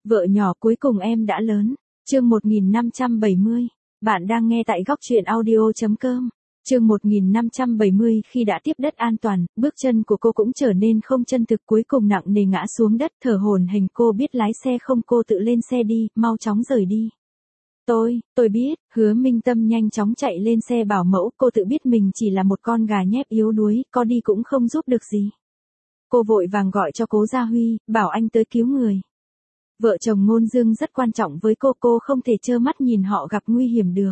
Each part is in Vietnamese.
Vợ nhỏ cuối cùng em đã lớn. Chương 1570. Bạn đang nghe tại góc truyện audio.com. Chương 1570 khi đã tiếp đất an toàn, bước chân của cô cũng trở nên không chân thực, cuối cùng nặng nề ngã xuống đất, thở hổn hển. Cô biết lái xe không, cô tự lên xe đi, mau chóng rời đi. Tôi biết, Hứa Minh Tâm nhanh chóng chạy lên xe bảo mẫu, cô tự biết mình chỉ là một con gà nhép yếu đuối, có đi cũng không giúp được gì. Cô vội vàng gọi cho Cố Gia Huy, bảo anh tới cứu người. Vợ chồng Ngôn Dương rất quan trọng với cô không thể trơ mắt nhìn họ gặp nguy hiểm được.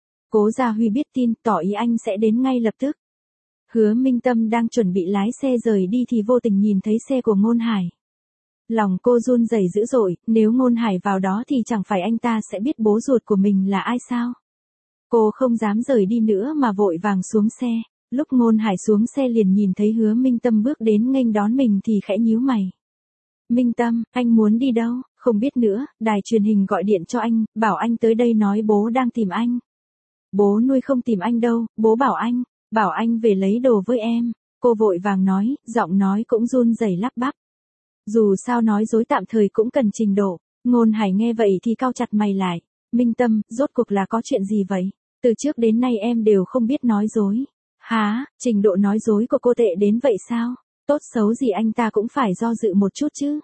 Cố Gia Huy biết tin, tỏ ý anh sẽ đến ngay lập tức. Hứa Minh Tâm đang chuẩn bị lái xe rời đi thì vô tình nhìn thấy xe của Ngôn Hải. Lòng cô run rẩy dữ dội, nếu Ngôn Hải vào đó thì chẳng phải anh ta sẽ biết bố ruột của mình là ai sao? Cô không dám rời đi nữa mà vội vàng xuống xe. Lúc Ngôn Hải xuống xe liền nhìn thấy Hứa Minh Tâm bước đến nghênh đón mình thì khẽ nhíu mày. Minh Tâm, anh muốn đi đâu? Không biết nữa, đài truyền hình gọi điện cho anh, bảo anh tới đây nói bố đang tìm anh. Bố nuôi không tìm anh đâu, bố bảo anh về lấy đồ với em. Cô vội vàng nói, giọng nói cũng run rẩy lắp bắp. Dù sao nói dối tạm thời cũng cần trình độ. Ngôn Hải nghe vậy thì cau chặt mày lại. Minh Tâm, rốt cuộc là có chuyện gì vậy? Từ trước đến nay em đều không biết nói dối. Hả, trình độ nói dối của cô tệ đến vậy sao? Tốt xấu gì anh ta cũng phải do dự một chút chứ.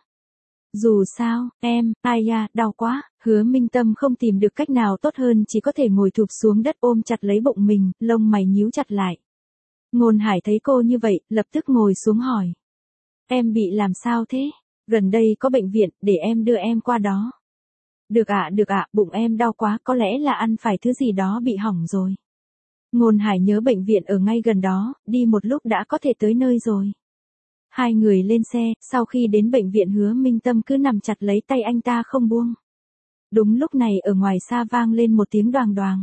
Dù sao, ai da, đau quá. Hứa Minh Tâm không tìm được cách nào tốt hơn, chỉ có thể ngồi thụp xuống đất ôm chặt lấy bụng mình, lông mày nhíu chặt lại. Ngôn Hải thấy cô như vậy, lập tức ngồi xuống hỏi. Em bị làm sao thế? Gần đây có bệnh viện, để em đưa em qua đó. Được ạ, bụng em đau quá, có lẽ là ăn phải thứ gì đó bị hỏng rồi. Ngôn Hải nhớ bệnh viện ở ngay gần đó, đi một lúc đã có thể tới nơi rồi. Hai người lên xe, sau khi đến bệnh viện Hứa Minh Tâm cứ nằm chặt lấy tay anh ta không buông. Đúng lúc này ở ngoài xa vang lên một tiếng đoàng đoàng.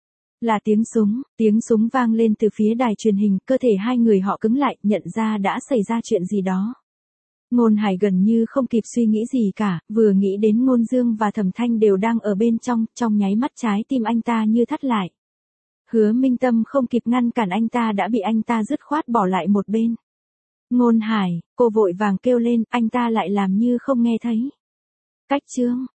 Là tiếng súng vang lên từ phía đài truyền hình, cơ thể hai người họ cứng lại, nhận ra đã xảy ra chuyện gì đó. Ngôn Hải gần như không kịp suy nghĩ gì cả, vừa nghĩ đến Ngôn Dương và Thẩm Thanh đều đang ở bên trong nháy mắt trái tim anh ta như thắt lại. Hứa Minh Tâm không kịp ngăn cản anh ta đã bị anh ta dứt khoát bỏ lại một bên. Ngôn Hải, cô vội vàng kêu lên, anh ta lại làm như không nghe thấy. Cách chương